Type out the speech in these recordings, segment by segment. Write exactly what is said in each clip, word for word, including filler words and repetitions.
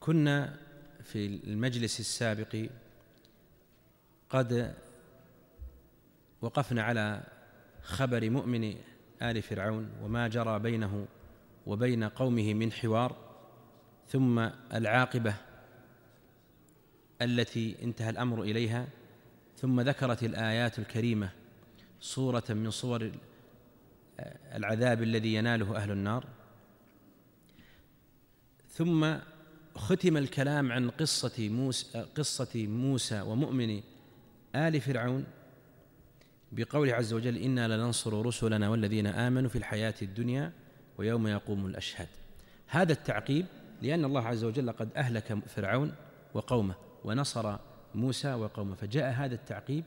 كنا في المجلس السابق قد وقفنا على خبر مؤمن آل فرعون وما جرى بينه وبين قومه من حوار، ثم العاقبة التي انتهى الأمر إليها، ثم ذكرت الآيات الكريمة صورة من صور العذاب الذي يناله أهل النار. ثم ختم الكلام عن قصة موسى, قصة موسى ومؤمن آل فرعون بقوله عز وجل: إنا لننصر رسلنا والذين آمنوا في الحياة الدنيا ويوم يقوم الأشهاد. هذا التعقيب لأن الله عز وجل قد أهلك فرعون وقومه ونصر موسى وقومه، فجاء هذا التعقيب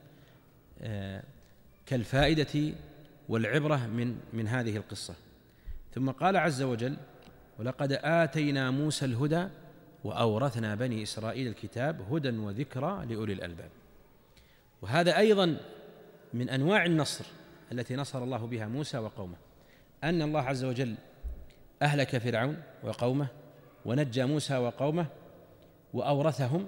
كالفائدة والعبرة من من هذه القصة. ثم قال عز وجل: ولقد آتينا موسى الهدى وأورثنا بني إسرائيل الكتاب هدى وذكرى لأولي الألباب. وهذا أيضا من أنواع النصر التي نصر الله بها موسى وقومه، أن الله عز وجل أهلك فرعون وقومه ونجى موسى وقومه وأورثهم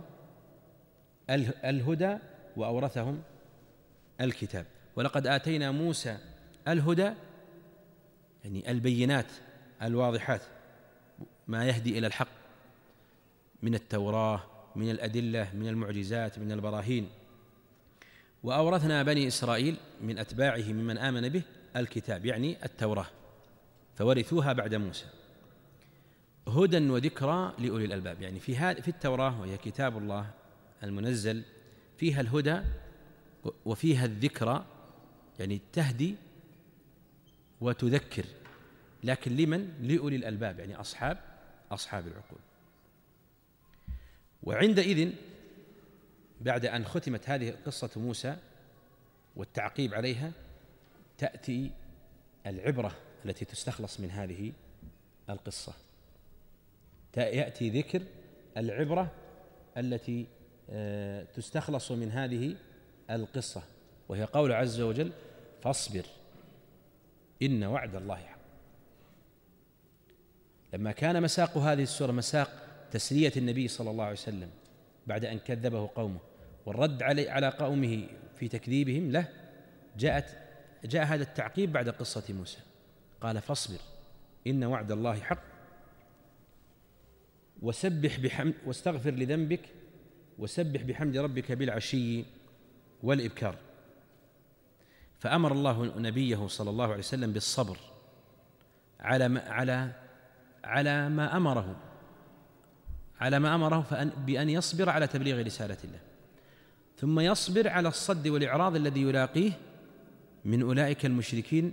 الهدى وأورثهم الكتاب. ولقد آتينا موسى الهدى يعني البينات الواضحات، ما يهدي إلى الحق من التوراة، من الأدلة، من المعجزات، من البراهين. وأورثنا بني إسرائيل من أتباعه ممن آمن به الكتاب يعني التوراة، فورثوها بعد موسى. هدى وذكرى لأولي الألباب، يعني في هذه في التوراة وهي كتاب الله المنزل فيها الهدى وفيها الذكرى، يعني تهدي وتذكر، لكن لمن؟ لأولي الألباب، يعني أصحاب أصحاب العقول. وعندئذ بعد أن ختمت هذه قصة موسى والتعقيب عليها تأتي العبرة التي تستخلص من هذه القصة، يأتي ذكر العبرة التي تستخلص من هذه القصة، وهي قول عز وجل: فاصبر إن وعد الله حق. لما كان مساق هذه السورة مساق تسلية النبي صلى الله عليه وسلم بعد أن كذبه قومه والرد على قومه في تكذيبهم له، جاءت جاء هذا التعقيب بعد قصة موسى، قال: فاصبر إن وعد الله حق وسبح بحمد واستغفر لذنبك وسبح بحمد ربك بالعشي والإبكار. فأمر الله نبيه صلى الله عليه وسلم بالصبر على ما على على ما أمره على ما أمره فأن بأن يصبر على تبليغ رسالة الله، ثم يصبر على الصد والإعراض الذي يلاقيه من أولئك المشركين،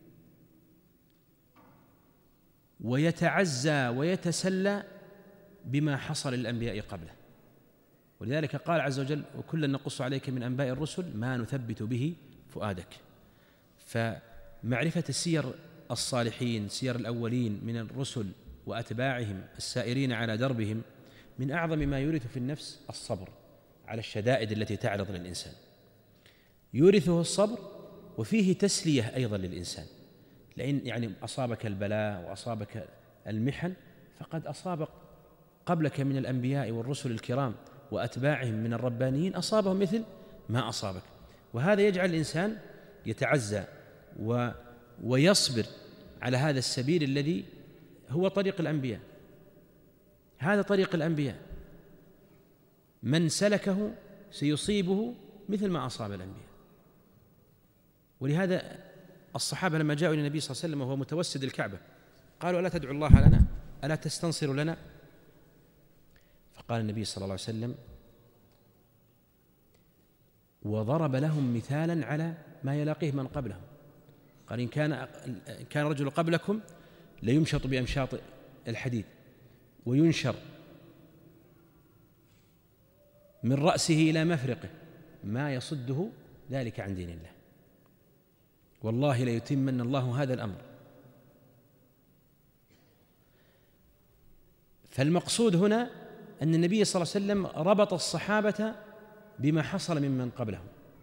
ويتعزى ويتسلى بما حصل للأنبياء قبله. ولذلك قال عز وجل: وكلا نقص عليك من أنباء الرسل ما نثبت به فؤادك. فمعرفة السير الصالحين، سير الأولين من الرسل وأتباعهم السائرين على دربهم، من أعظم ما يورث في النفس الصبر على الشدائد التي تعرض للإنسان، يورثه الصبر وفيه تسلية أيضا للإنسان، لأن يعني أصابك البلاء وأصابك المحن فقد أصاب قبلك من الأنبياء والرسل الكرام وأتباعهم من الربانيين أصابهم مثل ما أصابك، وهذا يجعل الإنسان يتعزى و ويصبر على هذا السبيل الذي هو طريق الأنبياء. هذا طريق الأنبياء، من سلكه سيصيبه مثل ما أصاب الأنبياء. ولهذا الصحابة لما جاءوا إلى النبي صلى الله عليه وسلم وهو متوسد الكعبة قالوا: ألا تدعو الله لنا؟ ألا تستنصر لنا؟ فقال النبي صلى الله عليه وسلم وضرب لهم مثالا على ما يلاقيه من قبلهم، قال: إن كان كان رجل قبلكم ليمشط بأمشاط الحديد وينشر من رأسه إلى مفرقه ما يصده ذلك عن دين الله، والله ليتمن الله هذا الأمر. فالمقصود هنا أن النبي صلى الله عليه وسلم ربط الصحابة بما حصل ممن قبلهم،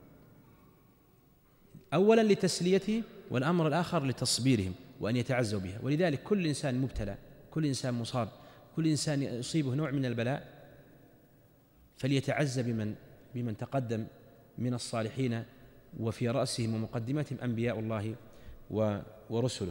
أولا لتسليته، والأمر الآخر لتصبيرهم وأن يتعزوا بها. ولذلك كل إنسان مبتلى، كل إنسان مصاب، كل إنسان يصيبه نوع من البلاء فليتعزى بمن بمن تقدم من الصالحين وفي رأسهم ومقدمتهم أنبياء الله ورسله.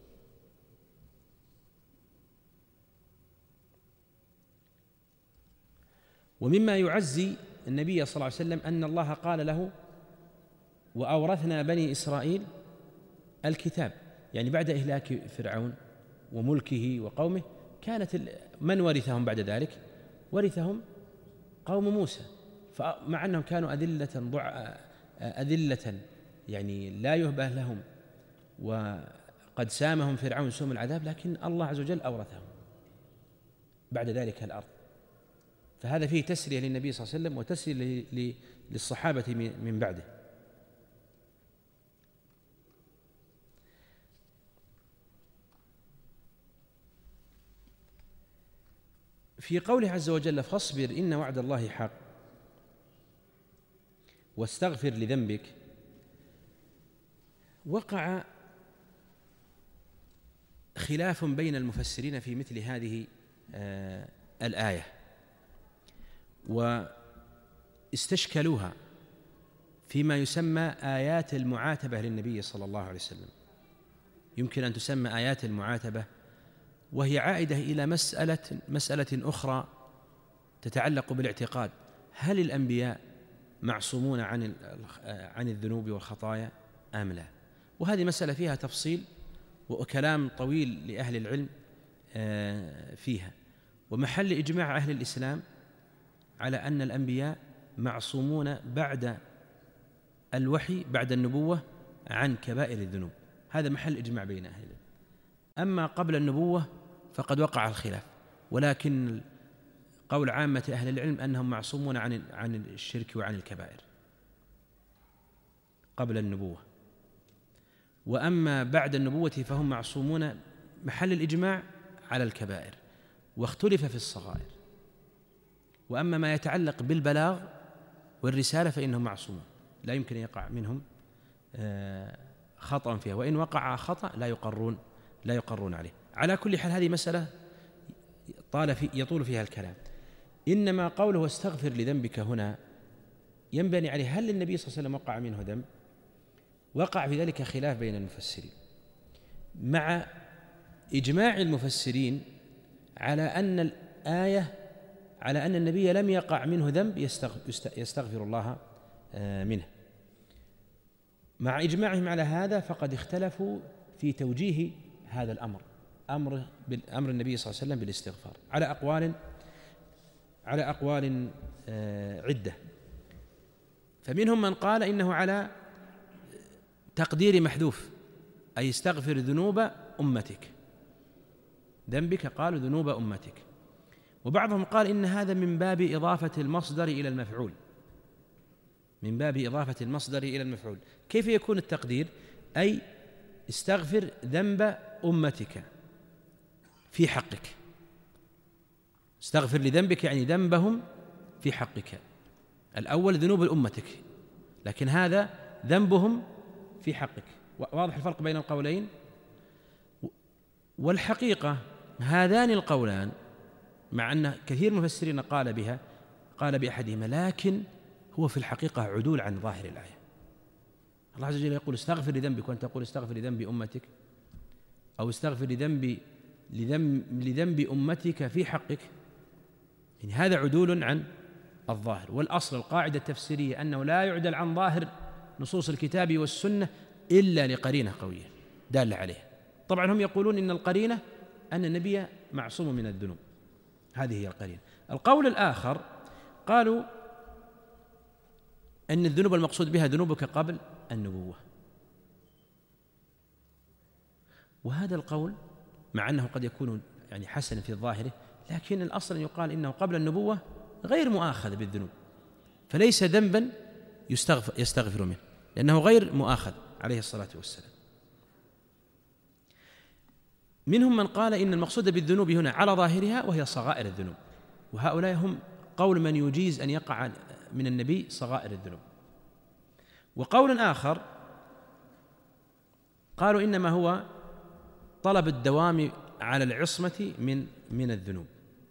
ومما يعزي النبي صلى الله عليه وسلم أن الله قال له: وأورثنا بني إسرائيل الكتاب، يعني بعد إهلاك فرعون وملكه وقومه كانت من ورثهم بعد ذلك؟ ورثهم قوم موسى، فمع أنهم كانوا أذلة ضع أذلة يعني لا يهبه لهم وقد سامهم فرعون سوم العذاب، لكن الله عز وجل أورثهم بعد ذلك الأرض. فهذا فيه تسلية للنبي صلى الله عليه وسلم وتسلية للصحابة من بعده. في قوله عز وجل: فاصبر إن وعد الله حق واستغفر لذنبك، وقع خلاف بين المفسرين في مثل هذه آه الآية، واستشكلوها فيما يسمى آيات المعاتبة للنبي صلى الله عليه وسلم. يمكن أن تسمى آيات المعاتبة، وهي عائدة إلى مسألة مسألة أخرى تتعلق بالاعتقاد: هل الأنبياء معصومون عن عن الذنوب والخطايا أم لا؟ وهذه مسألة فيها تفصيل وكلام طويل لأهل العلم فيها، ومحل إجماع أهل الإسلام على أن الأنبياء معصومون بعد الوحي بعد النبوة عن كبائر الذنوب، هذا محل إجماع بين أهل العلم. أما قبل النبوة فقد وقع الخلاف، ولكن قول عامة أهل العلم أنهم معصومون عن عن الشرك وعن الكبائر قبل النبوة. وأما بعد النبوة فهم معصومون محل الإجماع على الكبائر، واختلف في الصغائر. وأما ما يتعلق بالبلاغ والرسالة فإنهم معصومون، لا يمكن أن يقع منهم خطأ فيها، وإن وقع خطأ لا يقرون لا يقرون عليه. على كل حال هذه مسألة طال في يطول فيها الكلام. إنما قوله استغفر لذنبك هنا ينبني عليه: هل النبي صلى الله عليه وسلم وقع منه ذنب؟ وقع في ذلك خلاف بين المفسرين، مع إجماع المفسرين على أن الآية على أن النبي لم يقع منه ذنب يستغفر الله منه. مع إجماعهم على هذا فقد اختلفوا في توجيه هذا الأمر، أمر بالأمر النبي صلى الله عليه وسلم بالاستغفار، على أقوال على أقوال عدة. فمنهم من قال إنه على تقدير محذوف، أي استغفر ذنوب أمتك، ذنبك قالوا ذنوب أمتك. وبعضهم قال إن هذا من باب إضافة المصدر إلى المفعول، من باب إضافة المصدر إلى المفعول. كيف يكون التقدير؟ أي استغفر ذنب أمتك في حقك، استغفر لذنبك يعني ذنبهم في حقك. الأول ذنوب أمتك، لكن هذا ذنبهم في حقك. واضح الفرق بين القولين؟ والحقيقة هذان القولان مع أن كثير من المفسرين قال بها قال بأحدهما، لكن هو في الحقيقة عدول عن ظاهر الآية. الله عز وجل يقول استغفر لذنبك، وأنت تقول استغفر لذنب أمتك، أو استغفر لذنب لذنب, لذنب أمتك في حقك، يعني هذا عدول عن الظاهر. والأصل القاعدة التفسيرية أنه لا يعدل عن ظاهر نصوص الكتاب والسنة إلا لقرينة قوية دالة عليه. طبعا هم يقولون إن القرينة أن النبي معصوم من الذنوب، هذه هي القرينة. القول الآخر قالوا أن الذنوب المقصود بها ذنوبك قبل النبوة، وهذا القول مع أنه قد يكون يعني حسنا في ظاهره، لكن الأصل أن يقال إنه قبل النبوة غير مؤاخذ بالذنوب، فليس ذنبا يستغفر, يستغفر منه، لأنه غير مؤاخذ عليه الصلاة والسلام. منهم من قال إن المقصود بالذنوب هنا على ظاهرها وهي صغائر الذنوب، وهؤلاء هم قول من يجيز أن يقع من النبي صغائر الذنوب. وقول آخر قالوا إنما هو طلب الدوام على العصمة من من الذنوب،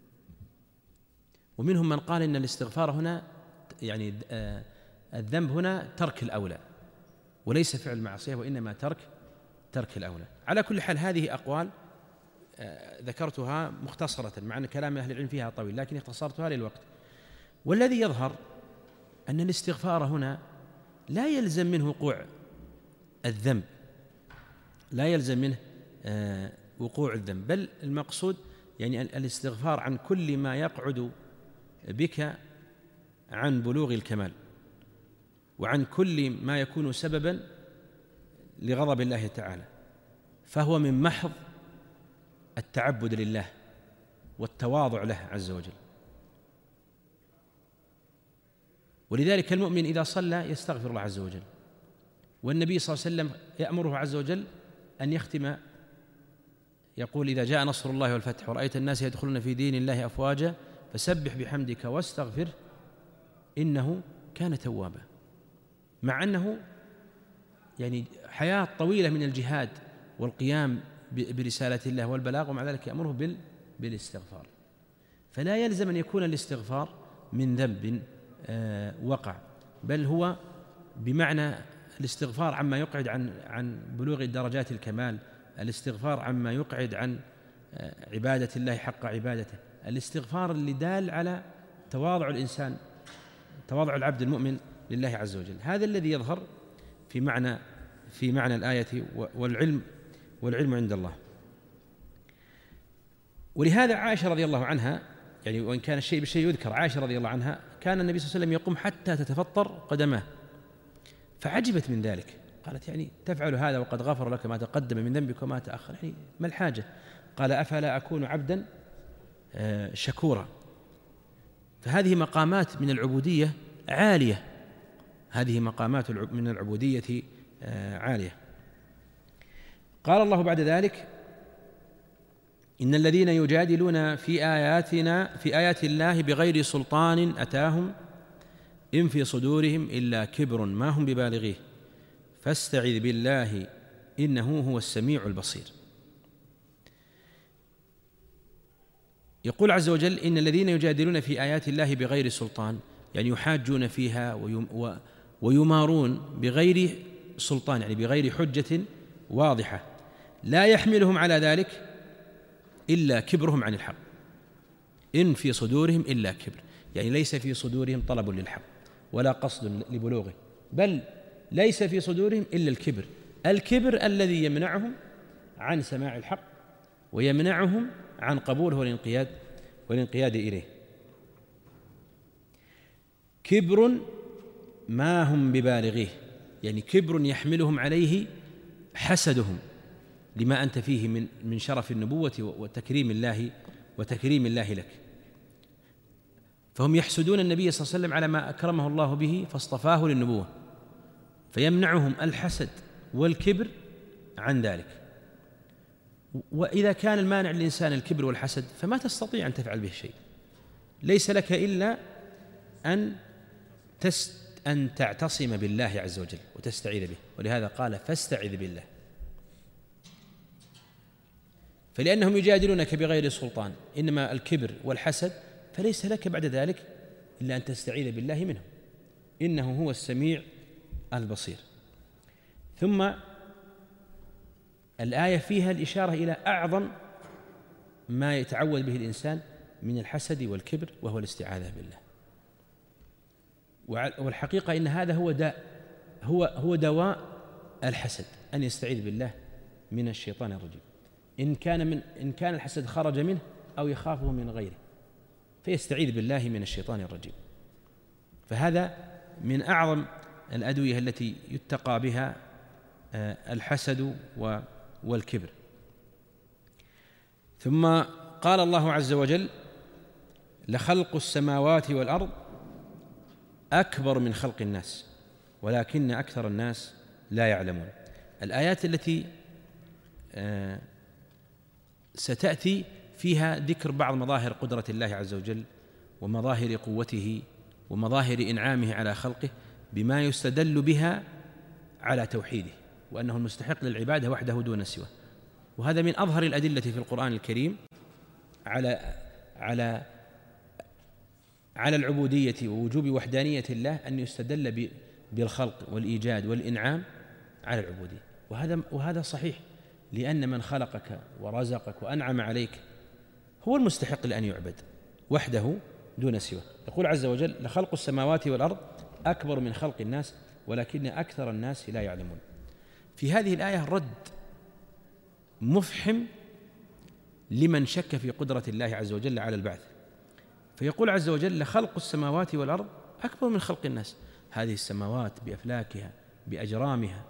ومنهم من قال إن الاستغفار هنا يعني الذنب هنا ترك الأولى وليس فعل المعصية، وإنما ترك ترك الأولى. على كل حال هذه أقوال ذكرتها مختصرة، مع أن كلام أهل العلم فيها طويل، لكن اختصرتها للوقت. والذي يظهر أن الاستغفار هنا لا يلزم منه وقوع الذنب، لا يلزم منه وقوع الذنب، بل المقصود يعني الاستغفار عن كل ما يقعد بك عن بلوغ الكمال، وعن كل ما يكون سببا لغضب الله تعالى، فهو من محض التعبد لله والتواضع له عز وجل. ولذلك المؤمن إذا صلى يستغفر الله عز وجل، والنبي صلى الله عليه وسلم يأمره عز وجل أن يختم، يقول: إذا جاء نصر الله والفتح ورأيت الناس يدخلون في دين الله أفواجا فسبح بحمدك واستغفر إنه كان توابا. مع أنه يعني حياة طويلة من الجهاد والقيام برسالة الله والبلاغ، ومع ذلك يأمره بالاستغفار. فلا يلزم أن يكون الاستغفار من ذنب وقع، بل هو بمعنى الاستغفار عما يقعد عن عن بلوغ درجات الكمال، الاستغفار عما يقعد عن عبادة الله حق عبادته، الاستغفار اللي دال على تواضع الإنسان، تواضع العبد المؤمن لله عز وجل. هذا الذي يظهر في معنى في معنى الآية، والعلم والعلم عند الله. ولهذا عائشة رضي الله عنها، يعني وإن كان الشيء بالشيء يذكر، عائشة رضي الله عنها كان النبي صلى الله عليه وسلم يقوم حتى تتفطر قدماه، فعجبت من ذلك، قالت: يعني تفعل هذا وقد غفر لك ما تقدم من ذنبك وما تأخر، يعني ما الحاجة؟ قال: أفلا أكون عبدا شكورا. فهذه مقامات من العبودية عالية، هذه مقامات من العبودية عالية. قال الله بعد ذلك: إن الذين يجادلون في آياتنا في آيات الله بغير سلطان أتاهم إن في صدورهم إلا كبر ما هم ببالغيه فاستعذ بالله إنه هو السميع البصير. يقول عز وجل: إن الذين يجادلون في آيات الله بغير سلطان، يعني يحاجون فيها ويمارون بغير سلطان، يعني بغير حجة واضحة، لا يحملهم على ذلك إلا كبرهم عن الحق. إن في صدورهم إلا كبر، يعني ليس في صدورهم طلب للحق ولا قصد لبلوغه، بل ليس في صدورهم إلا الكبر، الكبر الذي يمنعهم عن سماع الحق ويمنعهم عن قبوله والانقياد والانقياد إليه. كبر ما هم ببالغيه، يعني كبر يحملهم عليه حسدهم لما أنت فيه من من شرف النبوة وتكريم الله وتكريم الله لك، فهم يحسدون النبي صلى الله عليه وسلم على ما أكرمه الله به فاصطفاه للنبوة، فيمنعهم الحسد والكبر عن ذلك. وإذا كان المانع للإنسان الكبر والحسد فما تستطيع أن تفعل به شيء، ليس لك إلا أن تست أن تعتصم بالله عز وجل وتستعيذ به، ولهذا قال: فاستعذ بالله. فلأنهم يجادلونك بغير سلطان، إنما الكبر والحسد، فليس لك بعد ذلك إلا أن تستعيذ بالله منهم، إنه هو السميع البصير. ثم الآية فيها الإشارة إلى أعظم ما يتعوذ به الإنسان من الحسد والكبر، وهو الاستعاذة بالله. والحقيقة إن هذا هو داء هو هو دواء الحسد، أن يستعيذ بالله من الشيطان الرجيم، إن كان من إن كان الحسد خرج منه أو يخافه من غيره، فيستعيذ بالله من الشيطان الرجيم. فهذا من أعظم الأدوية التي يتقى بها الحسد والكبر. ثم قال الله عز وجل: لخلق السماوات والأرض أكبر من خلق الناس ولكن أكثر الناس لا يعلمون. الآيات التي ستأتي فيها ذكر بعض مظاهر قدرة الله عز وجل ومظاهر قوته ومظاهر إنعامه على خلقه بما يستدل بها على توحيده، وأنه المستحق للعبادة وحده دون سواه. وهذا من أظهر الأدلة في القرآن الكريم على على على العبودية ووجوب وحدانية الله أن يستدل بالخلق والإيجاد والإنعام على العبودية، وهذا وهذا صحيح، لأن من خلقك ورزقك وأنعم عليك هو المستحق لأن يعبد وحده دون سواه. يقول عز وجل: لخلق السماوات والأرض أكبر من خلق الناس ولكن أكثر الناس لا يعلمون. في هذه الآية رد مفحم لمن شك في قدرة الله عز وجل على البعث، فيقول عز وجل: لخلق السماوات والأرض أكبر من خلق الناس. هذه السماوات بأفلاكها بأجرامها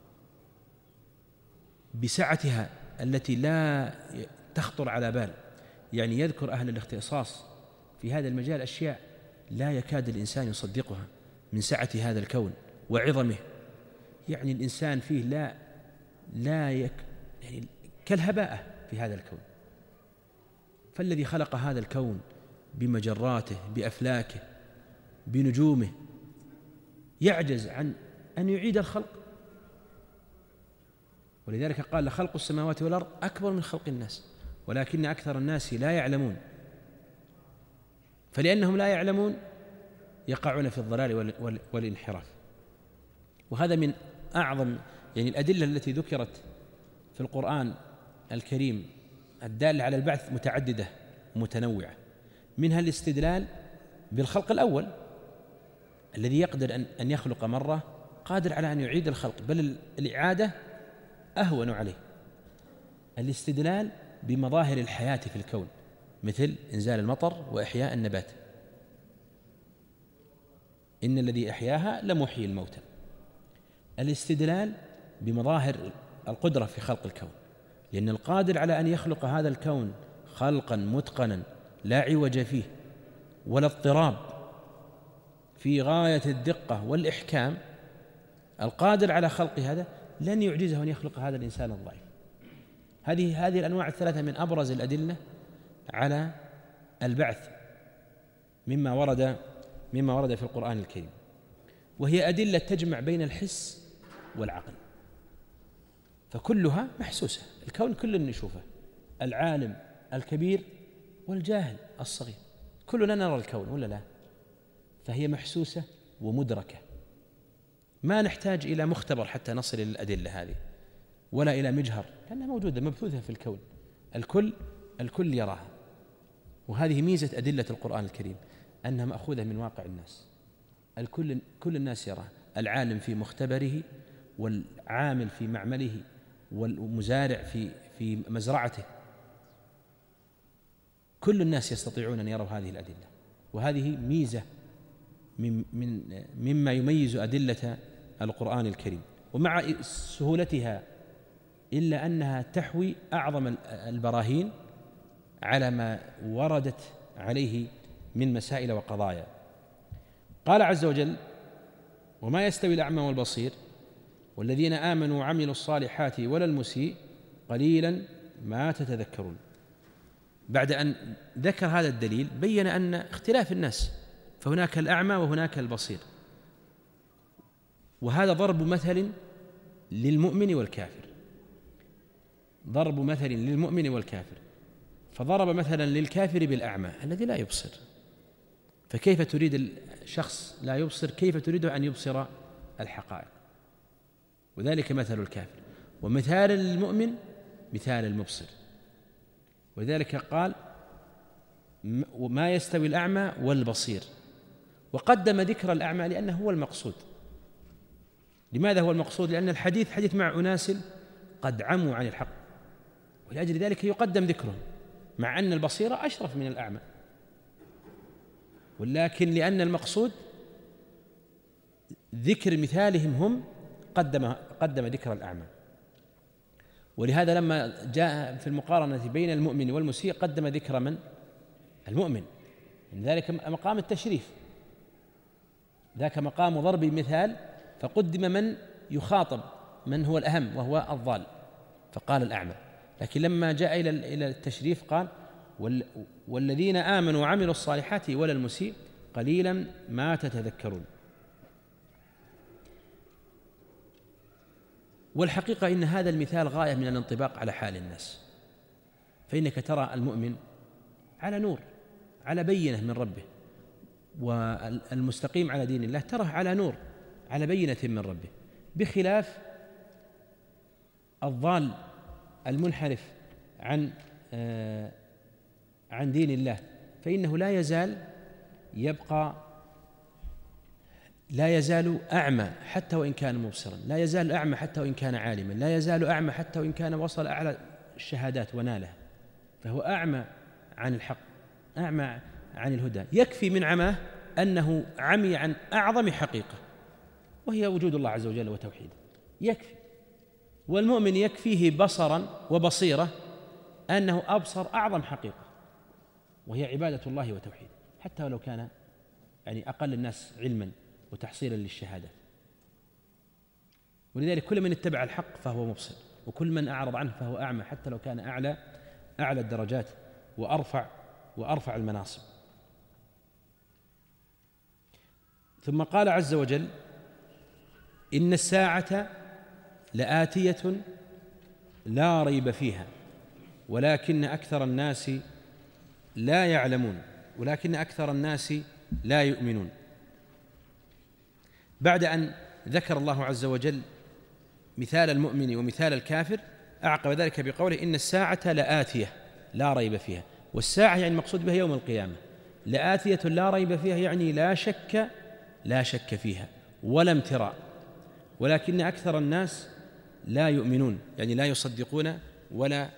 بسعتها التي لا تخطر على بال، يعني يذكر أهل الاختصاص في هذا المجال أشياء لا يكاد الإنسان يصدقها من سعة هذا الكون وعظمه. يعني الإنسان فيه لا لا يك يعني كالهباءة في هذا الكون، فالذي خلق هذا الكون بمجراته بأفلاكه بنجومه يعجز عن أن يعيد الخلق، ولذلك قال: لخلق السماوات والأرض أكبر من خلق الناس ولكن أكثر الناس لا يعلمون. فلأنهم لا يعلمون يقعون في الضلال والانحراف. وهذا من أعظم يعني الأدلة التي ذكرت في القرآن الكريم الدالة على البعث متعددة ومتنوعة، منها الاستدلال بالخلق الأول الذي يقدر أن يخلق مرة، قادر على أن يعيد الخلق، بل الإعادة أهون عليه. الاستدلال بمظاهر الحياة في الكون مثل إنزال المطر وإحياء النبات، إن الذي أحياها لمحيي الموتى. الاستدلال بمظاهر القدرة في خلق الكون، لأن القادر على أن يخلق هذا الكون خلقا متقنا لا عوج فيه ولا اضطراب في غاية الدقة والإحكام، القادر على خلق هذا لن يعجزه أن يخلق هذا الإنسان الضعيف. هذه هذه الأنواع الثلاثة من أبرز الأدلة على البعث مما ورد مما ورد في القرآن الكريم، وهي أدلة تجمع بين الحس والعقل، فكلها محسوسة. الكون كل نشوفه، العالم الكبير والجاهل الصغير، كلنا نرى الكون ولا لا؟ فهي محسوسة ومدركة، ما نحتاج إلى مختبر حتى نصل إلى الأدلة هذه، ولا إلى مجهر، لأنها موجودة مبثوثة في الكون، الكل الكل يراها. وهذه ميزة أدلة القرآن الكريم، أنها مأخوذة من واقع الناس، الكل كل الناس يراها، العالم في مختبره والعامل في معمله والمزارع في في مزرعته، كل الناس يستطيعون أن يروا هذه الأدلة. وهذه ميزة من من مما يميز أدلة القرآن الكريم، ومع سهولتها إلا أنها تحوي أعظم البراهين على ما وردت عليه من مسائل وقضايا. قال عز وجل: وما يستوي الأعمى والبصير والذين آمنوا وعملوا الصالحات ولا المسيء قليلا ما تتذكرون. بعد أن ذكر هذا الدليل بين أن اختلاف الناس، فهناك الأعمى وهناك البصير، وهذا ضرب مثل للمؤمن والكافر، ضرب مثل للمؤمن والكافر، فضرب مثلا للكافر بالأعمى الذي لا يبصر، فكيف تريد الشخص لا يبصر كيف تريده أن يبصر الحقائق؟ وذلك مثل الكافر. ومثال المؤمن مثال المبصر، وذلك قال: وما يستوي الأعمى والبصير، وقدم ذكر الأعمى لأنه هو المقصود. لماذا هو المقصود؟ لأن الحديث حديث مع أناس قد عموا عن الحق، ولأجل ذلك يقدم ذكرهم، مع أن البصير أشرف من الأعمى، ولكن لأن المقصود ذكر مثالهم هم قدم قدم ذكر الأعمى. ولهذا لما جاء في المقارنة بين المؤمن والمسيء قدم ذكر من؟ المؤمن، من ذلك مقام التشريف، ذاك مقام ضرب المثال، فقدم من يخاطب من هو الأهم وهو الضال، فقال الأعمى. لكن لما جاء إلى إلى التشريف قال: والذين آمنوا وعملوا الصالحات ولا المسيء قليلا ما تتذكرون. والحقيقة إن هذا المثال غاية من الانطباق على حال الناس، فإنك ترى المؤمن على نور على بينة من ربه، والمستقيم على دين الله تراه على نور، على بينة من ربه، بخلاف الضال المنحرف عن عن دين الله، فإنه لا يزال يبقى لا يزال أعمى حتى وإن كان مبصرا، لا يزال أعمى حتى وإن كان عالما، لا يزال أعمى حتى وإن كان وصل أعلى الشهادات ونالها، فهو أعمى عن الحق، أعمى عن الهدى. يكفي من عماه أنه عمي عن أعظم حقيقة وهي وجود الله عز وجل وتوحيده، يكفي. والمؤمن يكفيه بصرا وبصيرة أنه أبصر أعظم حقيقة وهي عبادة الله وتوحيده، حتى ولو كان يعني أقل الناس علما وتحصيلا للشهادات. ولذلك كل من اتبع الحق فهو مبصر، وكل من أعرض عنه فهو أعمى، حتى لو كان أعلى أعلى الدرجات وأرفع وأرفع المناصب. ثم قال عز وجل: إن الساعة لآتية لا ريب فيها ولكن أكثر الناس لا يعلمون ولكن أكثر الناس لا يؤمنون. بعد أن ذكر الله عز وجل مثال المؤمن ومثال الكافر، أعقب ذلك بقوله: إن الساعة لآتية لا ريب فيها. والساعة يعني المقصود بها يوم القيامة، لآتية لا ريب فيها يعني لا شك لا شك فيها ولا امتراء، ولكن أكثر الناس لا يؤمنون، يعني لا يصدقون ولا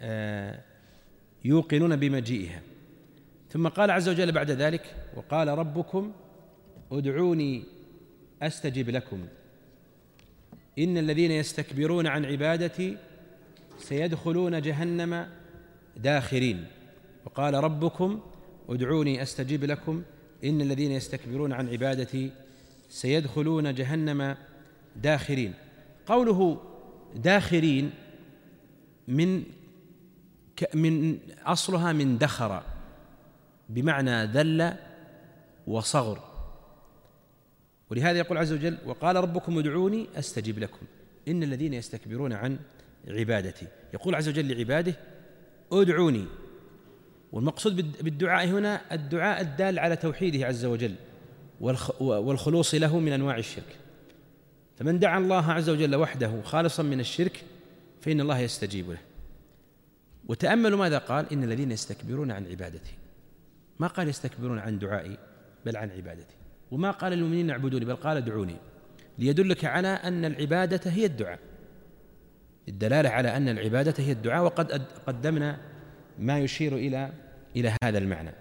يوقنون بمجيئها. ثم قال عز وجل بعد ذلك: وقال ربكم ادعوني أستجب لكم إن الذين يستكبرون عن عبادتي سيدخلون جهنم داخرين. وقال ربكم ادعوني أستجب لكم إن الذين يستكبرون عن عبادتي سيدخلون جهنم داخرين. قوله داخرين من من أصلها من دخر بمعنى ذل وصغر، ولهذا يقول عز وجل: وقال ربكم ادعوني أستجب لكم إن الذين يستكبرون عن عبادتي. يقول عز وجل لعباده: ادعوني. والمقصود بالدعاء هنا الدعاء الدال على توحيده عز وجل والخلوص له من أنواع الشرك، فمن دعا الله عز وجل وحده خالصا من الشرك فإن الله يستجيب له. وتأملوا ماذا قال: إن الذين يستكبرون عن عبادتي، ما قال يستكبرون عن دعائي بل عن عبادتي، وما قال للمؤمنين اعبدوني بل قال ادعوني، ليدلك على أن العبادة هي الدعاء، الدلالة على أن العبادة هي الدعاء. وقد قدمنا ما يشير إلى إلى هذا المعنى.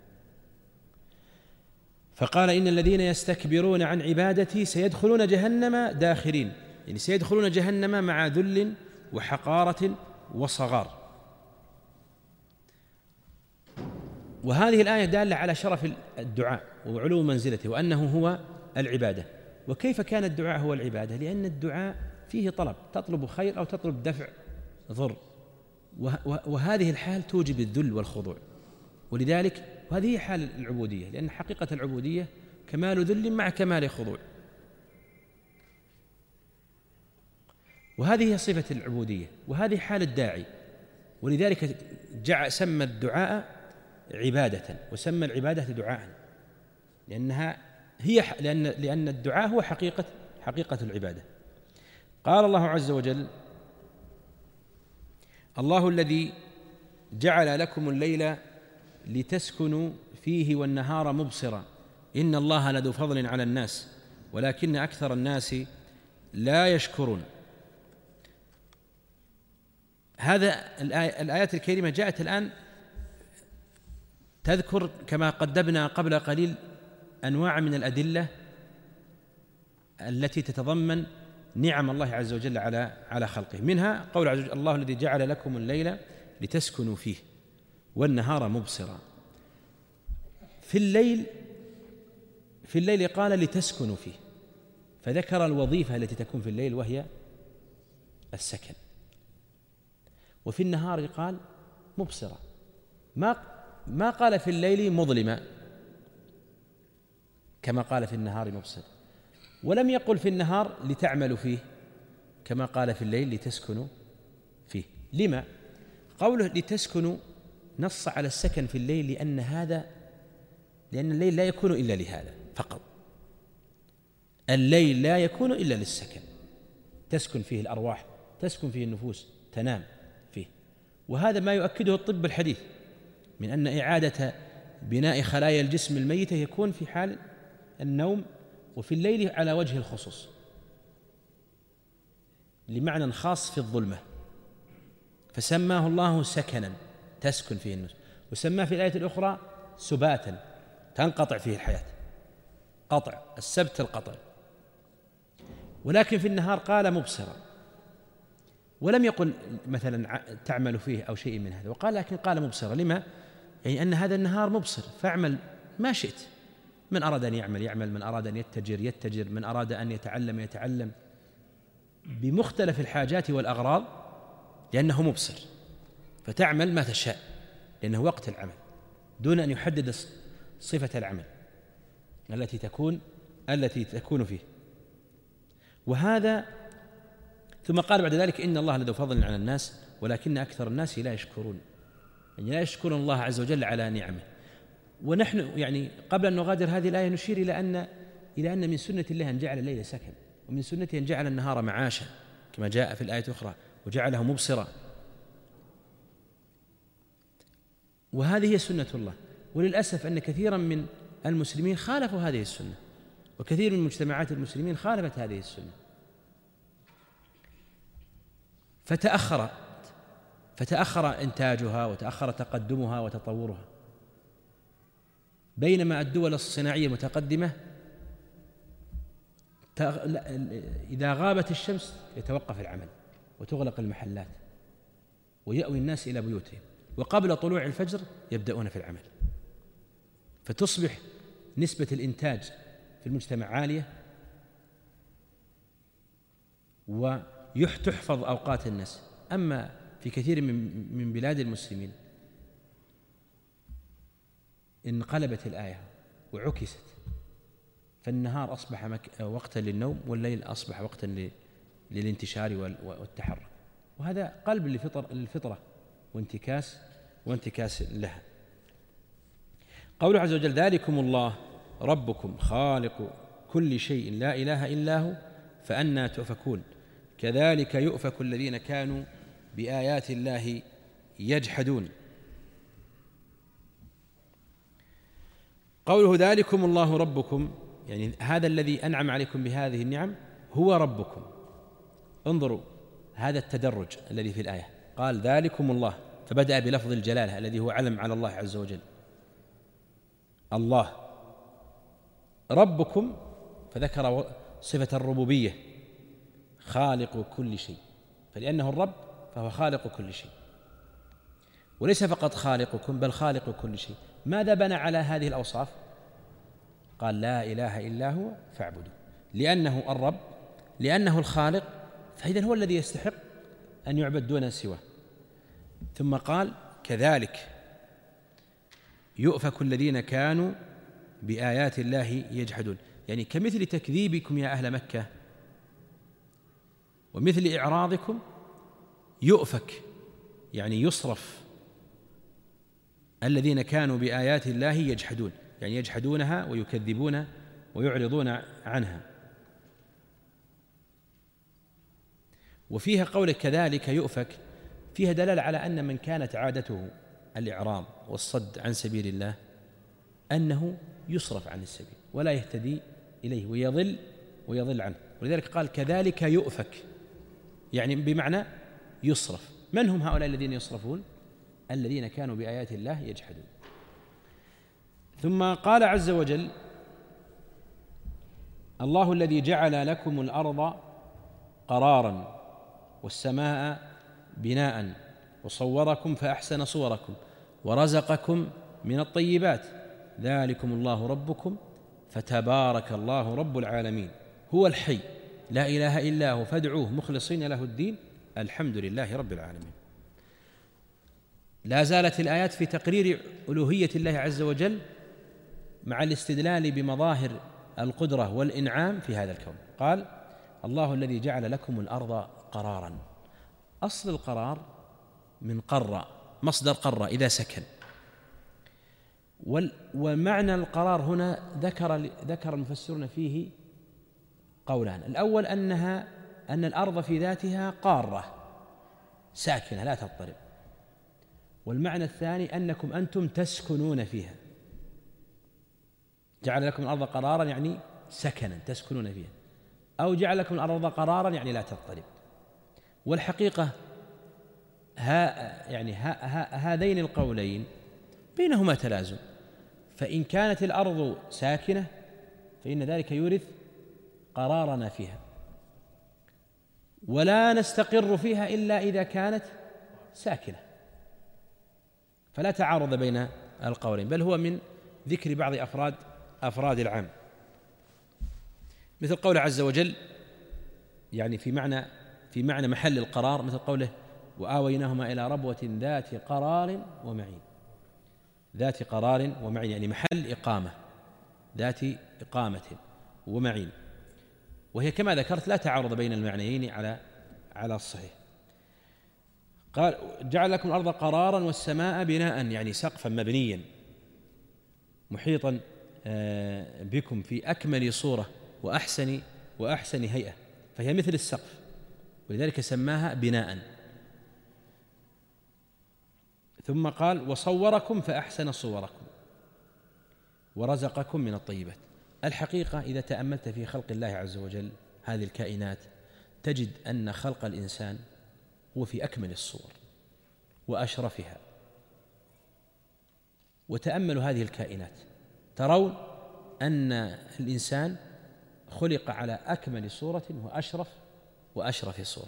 فقال: إن الذين يستكبرون عن عبادتي سيدخلون جهنم داخرين، يعني سيدخلون جهنم مع ذل وحقارة وصغار. وهذه الآية دالة على شرف الدعاء وعلو منزلته وأنه هو العبادة. وكيف كان الدعاء هو العبادة؟ لأن الدعاء فيه طلب، تطلب خير أو تطلب دفع ضر، وهذه الحال توجب الذل والخضوع. ولذلك وهذه حال العبودية، لأن حقيقة العبودية كمال ذل مع كمال خضوع، وهذه هي صفة العبودية، وهذه حال الداعي. ولذلك جعل سمى الدعاء عبادة وسمى العبادة دعاء، لأنها هي لأن لأن الدعاء هو حقيقة حقيقة العبادة. قال الله عز وجل: الله الذي جعل لكم الليل لتسكنوا فيه والنهار مبصرا إن الله لذو فضل على الناس ولكن أكثر الناس لا يشكرون. هذا الآيات الكريمة جاءت الآن تذكر كما قدمنا قبل قليل أنواع من الأدلة التي تتضمن نعم الله عز وجل على على خلقه. منها قول عز وجل: الله الذي جعل لكم الليل لتسكنوا فيه والنهار مبصرا. في الليل في الليل قال لتسكنوا فيه، فذكر الوظيفة التي تكون في الليل وهي السكن. وفي النهار قال مبصرا، ما ما قال في الليل مظلما كما قال في النهار مبصر، ولم يقل في النهار لتعملوا فيه كما قال في الليل لتسكنوا فيه. لما؟ قوله لتسكنوا نص على السكن في الليل لأن هذا لأن الليل لا يكون إلا لهذا فقط. الليل لا يكون إلا للسكن، تسكن فيه الأرواح، تسكن فيه النفوس، تنام فيه. وهذا ما يؤكده الطب الحديث من أن إعادة بناء خلايا الجسم الميتة يكون في حال النوم وفي الليل على وجه الخصوص، لمعنى خاص في الظلمة، فسماه الله سكنا تسكن فيه النفس، وسماه في الآية الأخرى سباتا تنقطع فيه الحياة، قطع السبت القطع. ولكن في النهار قال مبصرا، ولم يقل مثلا تعمل فيه أو شيء من هذا، وقال لكن قال مبصرا. لما؟ يعني أن هذا النهار مبصر، فاعمل ما شئت، من أراد أن يعمل يعمل، من أراد أن يتجر يتجر، من أراد أن يتعلم يتعلم بمختلف الحاجات والأغراض، لأنه مبصر، فتعمل ما تشاء لأنه وقت العمل، دون أن يحدد صفة العمل التي تكون التي تكون فيه. وهذا ثم قال بعد ذلك إن الله لذو فضل على الناس ولكن أكثر الناس لا يشكرون، يعني لا يشكرون الله عز وجل على نعمه. ونحن يعني قبل أن نغادر هذه الآية نشير إلى أن إلى أن من سنة الله أن جعل الليل سكن، ومن سنته أن جعل النهار معاشا كما جاء في الآية الأخرى، وجعله مبصرا، وهذه هي سنة الله. وللأسف أن كثيرا من المسلمين خالفوا هذه السنة، وكثير من مجتمعات المسلمين خالفت هذه السنة، فتأخر فتأخر إنتاجها وتأخر تقدمها وتطورها، بينما الدول الصناعية المتقدمة إذا غابت الشمس يتوقف العمل وتغلق المحلات ويأوي الناس إلى بيوتهم، وقبل طلوع الفجر يبدأون في العمل، فتصبح نسبة الإنتاج في المجتمع عالية، وتحفظ أوقات الناس. أما في كثير من بلاد المسلمين انقلبت الآية وعكست، فالنهار أصبح وقتا للنوم والليل أصبح وقتا للانتشار والتحرك، وهذا قلب للفطرة وانتكاس وانتكاس لها. قوله عز وجل ذلكم الله ربكم خالق كل شيء لا إله إلا هو فأنى تؤفكون كذلك يؤفك الذين كانوا بآيات الله يجحدون. قوله ذلكم الله ربكم، يعني هذا الذي أنعم عليكم بهذه النعم هو ربكم. انظروا هذا التدرج الذي في الآية، قال ذلكم الله فبدأ بلفظ الجلالة الذي هو علم على الله عز وجل، الله ربكم، فذكر صفة الربوبية خالق كل شيء، فلأنه الرب فهو خالق كل شيء، وليس فقط خالقكم بل خالق كل شيء. ماذا بنى على هذه الأوصاف؟ قال لا إله إلا هو فاعبدوا، لأنه الرب، لأنه الخالق، فإذن هو الذي يستحق أن يعبد دون سواه. ثم قال كذلك يؤفك الذين كانوا بآيات الله يجحدون، يعني كمثل تكذيبكم يا أهل مكة ومثل إعراضكم يؤفك، يعني يصرف الذين كانوا بآيات الله يجحدون، يعني يجحدونها ويكذبون ويعرضون عنها. وفيها قولك كذلك يؤفك فيها دلالة على أن من كانت عادته الإعراض والصد عن سبيل الله أنه يصرف عن السبيل ولا يهتدي إليه ويضل ويضل عنه، ولذلك قال كذلك يؤفك، يعني بمعنى يصرف. من هم هؤلاء الذين يصرفون؟ الذين كانوا بآيات الله يجحدون. ثم قال عز وجل الله الذي جعل لكم الأرض قرارا والسماء بناء وصوركم فأحسن صوركم ورزقكم من الطيبات ذلكم الله ربكم فتبارك الله رب العالمين هو الحي لا إله إلا هو فادعوه مخلصين له الدين الحمد لله رب العالمين. لا زالت الآيات في تقرير ألوهية الله عز وجل مع الاستدلال بمظاهر القدرة والإنعام في هذا الكون. قال الله الذي جعل لكم الأرض قرارا، أصل القرار من قرة، مصدر قرة إذا سكن، ومعنى القرار هنا ذكر ذكر المفسرون فيه قولان. الأول أنها أن الأرض في ذاتها قارة ساكنة لا تضطرب، والمعنى الثاني أنكم أنتم تسكنون فيها، جعل لكم الأرض قرارا يعني سكنا تسكنون فيها، أو جعل لكم الأرض قرارا يعني لا تضطرب. والحقيقة ها يعني ها ها هذين القولين بينهما تلازم، فإن كانت الأرض ساكنة فإن ذلك يورث قرارنا فيها، ولا نستقر فيها إلا إذا كانت ساكنة، فلا تعارض بين القولين، بل هو من ذكر بعض أفراد أفراد العام، مثل قوله عز وجل يعني في معنى في معنى محل القرار، مثل قوله وآويناهما إلى ربوة ذات قرار ومعين. ذات قرار ومعين يعني محل إقامة، ذات إقامة ومعين، وهي كما ذكرت لا تعارض بين المعنيين على على الصحيح. قال جعل لكم الأرض قرارا والسماء بناء يعني سقفا مبنيا محيطا بكم في أكمل صورة وأحسن وأحسن هيئة، فهي مثل السقف، ولذلك سماها بناء. ثم قال وصوركم فأحسن صوركم ورزقكم من الطيبات. الحقيقة إذا تأملت في خلق الله عز وجل هذه الكائنات تجد أن خلق الإنسان هو في أكمل الصور وأشرفها. وتأملوا هذه الكائنات ترون أن الإنسان خلق على أكمل صورة وأشرف وأشرف صورة،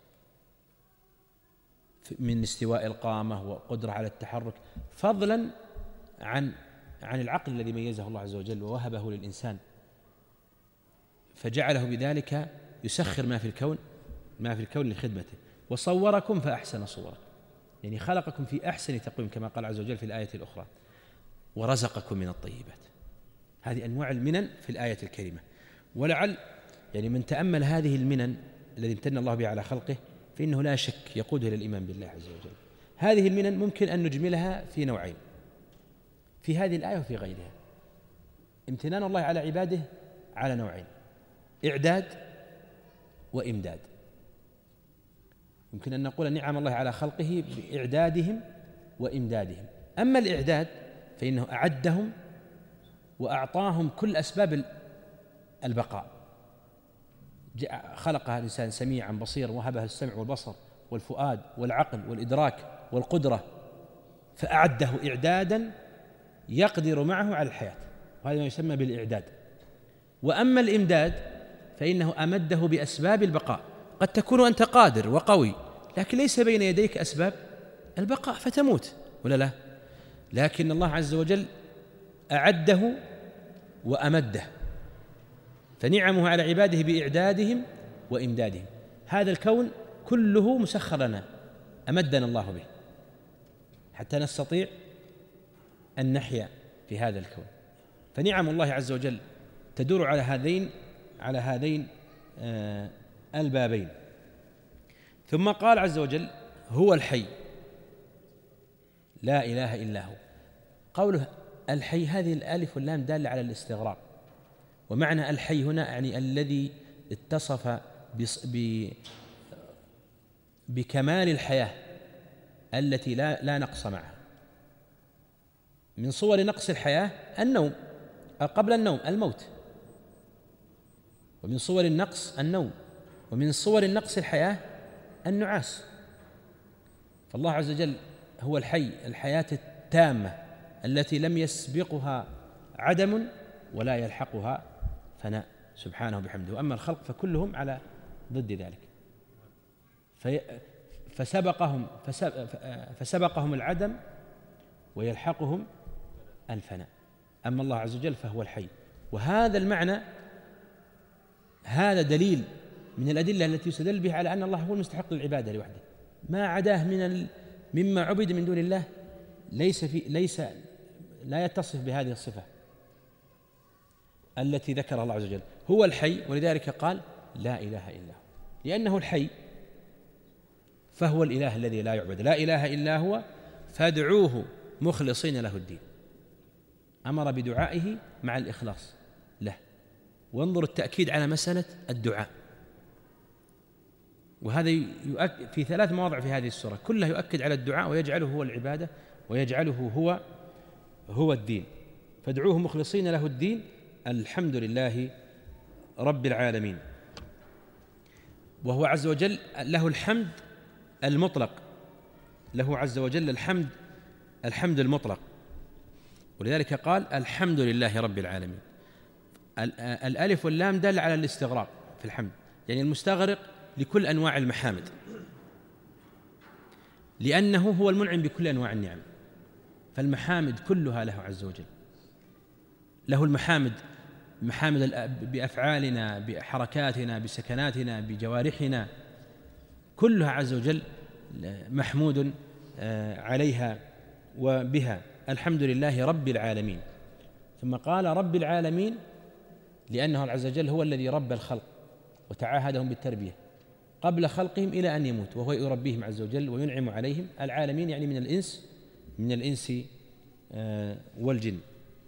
من استواء القامة وقدرة على التحرك، فضلا عن عن العقل الذي ميزه الله عز وجل ووهبه للإنسان، فجعله بذلك يسخر ما في الكون ما في الكون لخدمته. وصوركم فأحسن صوركم يعني خلقكم في أحسن تقويم كما قال عز وجل في الآية الأخرى ورزقكم من الطيبات. هذه أنواع المنن في الآية الكريمة. ولعل يعني من تأمل هذه المنن الذي امتن الله بها على خلقه فإنه لا شك يقوده إلى الإيمان بالله عز وجل. هذه المنن ممكن أن نجملها في نوعين في هذه الآية وفي غيرها. امتنان الله على عباده على نوعين: إعداد وإمداد. يمكن أن نقول نعم الله على خلقه بإعدادهم وإمدادهم. أما الإعداد فإنه أعدهم وأعطاهم كل أسباب البقاء، خلقها الإنسان سميعا بصيرا وهبها السمع والبصر والفؤاد والعقل والإدراك والقدرة، فأعده إعدادا يقدر معه على الحياة، وهذا ما يسمى بالإعداد. وأما الإمداد فإنه أمده بأسباب البقاء. قد تكون أنت قادر وقوي لكن ليس بين يديك أسباب البقاء فتموت ولا لا، لكن الله عز وجل أعده وأمده، فنعمه على عباده بإعدادهم وإمدادهم. هذا الكون كله مسخر لنا أمدنا الله به حتى نستطيع أن نحيا في هذا الكون. فنعم الله عز وجل تدور على هذين على هذين آه البابين. ثم قال عز وجل هو الحي لا إله إلا هو. قوله الحي هذه الألف واللام دالة على الاستغراق، ومعنى الحي هنا يعني الذي اتصف بكمال الحياة التي لا لا نقص معها. من صور نقص الحياة النوم، قبل النوم الموت، ومن صور النقص النوم، ومن صور النقص الحياة النعاس. فالله عز وجل هو الحي، الحياة التامة التي لم يسبقها عدم ولا يلحقها فناء سبحانه بحمده. وأما الخلق فكلهم على ضد ذلك، فسبقهم فسبقهم العدم ويلحقهم الفناء. أما الله عز وجل فهو الحي، وهذا المعنى هذا دليل من الأدلة التي يستدل بها على أن الله هو المستحق للعبادة لوحده. ما عداه من مما عبد من دون الله ليس في ليس لا يتصف بهذه الصفة التي ذكرها الله عز وجل. هو الحي، ولذلك قال لا إله إلا هو، لأنه الحي فهو الإله الذي لا يعبد، لا إله إلا هو فادعوه مخلصين له الدين. أمر بدعائه مع الإخلاص له. وانظر التأكيد على مسألة الدعاء، وهذا يؤكد في ثلاث مواضع في هذه السورة كلها يؤكد على الدعاء ويجعله هو العبادة ويجعله هو هو الدين. فادعوه مخلصين له الدين الحمد لله رب العالمين. وهو عز وجل له الحمد المطلق، له عز وجل الحمد الحمد المطلق، ولذلك قال الحمد لله رب العالمين. الألف واللام دل على الاستغراق في الحمد، يعني المستغرق لكل أنواع المحامد، لأنه هو المنعم بكل أنواع النعم، فالمحامد كلها له عز وجل. له المحامد، محامد بأفعالنا، بحركاتنا، بسكناتنا، بجوارحنا، كلها عز وجل محمود عليها وبها. الحمد لله رب العالمين. ثم قال رب العالمين لأنه عز وجل هو الذي ربى الخلق وتعاهدهم بالتربية قبل خلقهم إلى أن يموت، وهو يربيهم عز وجل وينعم عليهم. العالمين يعني من الإنس من الإنس والجن.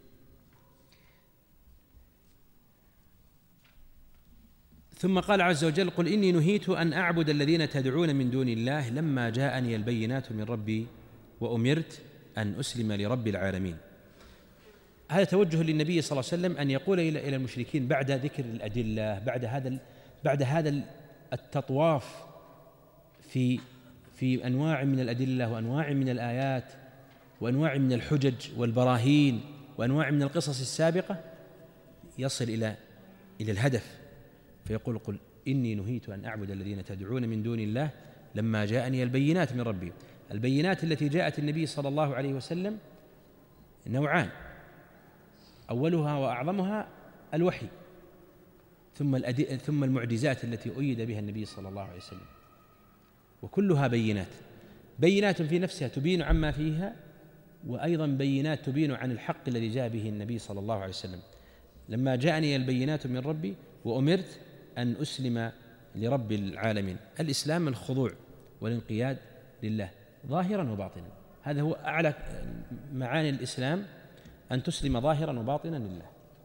ثم قال عز وجل قل إني نهيت أن أعبد الذين تدعون من دون الله لما جاءني البينات من ربي وأمرت أن أسلم لرب العالمين. هذا توجه للنبي صلى الله عليه وسلم أن يقول إلى المشركين بعد ذكر الأدلة، بعد هذا بعد هذا التطواف في في أنواع من الأدلة وأنواع من الآيات وأنواع من الحجج والبراهين وأنواع من القصص السابقة، يصل إلى إلى الهدف فيقول قل إني نهيت أن أعبد الذين تدعون من دون الله لما جاءني البينات من ربي. البينات التي جاءت النبي صلى الله عليه وسلم نوعان، أولها وأعظمها الوحي، ثم ثم المعجزات التي أيد بها النبي صلى الله عليه وسلم، وكلها بينات، بينات في نفسها تبين عما فيها، وأيضا بينات تبين عن الحق الذي جاء به النبي صلى الله عليه وسلم. لما جاءني البينات من ربي وأمرت أن أسلم لرب العالمين. الإسلام الخضوع والانقياد لله ظاهرا وباطنا، هذا هو أعلى معاني الإسلام، أن تسلم ظاهرا وباطنا لله،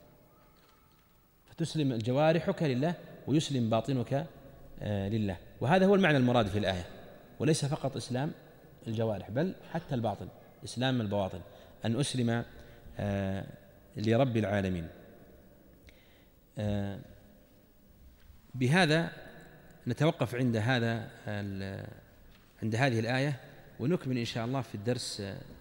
فتسلم جوارحك لله ويسلم باطنك لله. وهذا هو المعنى المراد في الآية، وليس فقط إسلام الجوارح بل حتى الباطن، إسلام البواطن، أن أسلم لرب العالمين. بهذا نتوقف عند هذا عند هذه الآية، ونكمل إن شاء الله في الدرس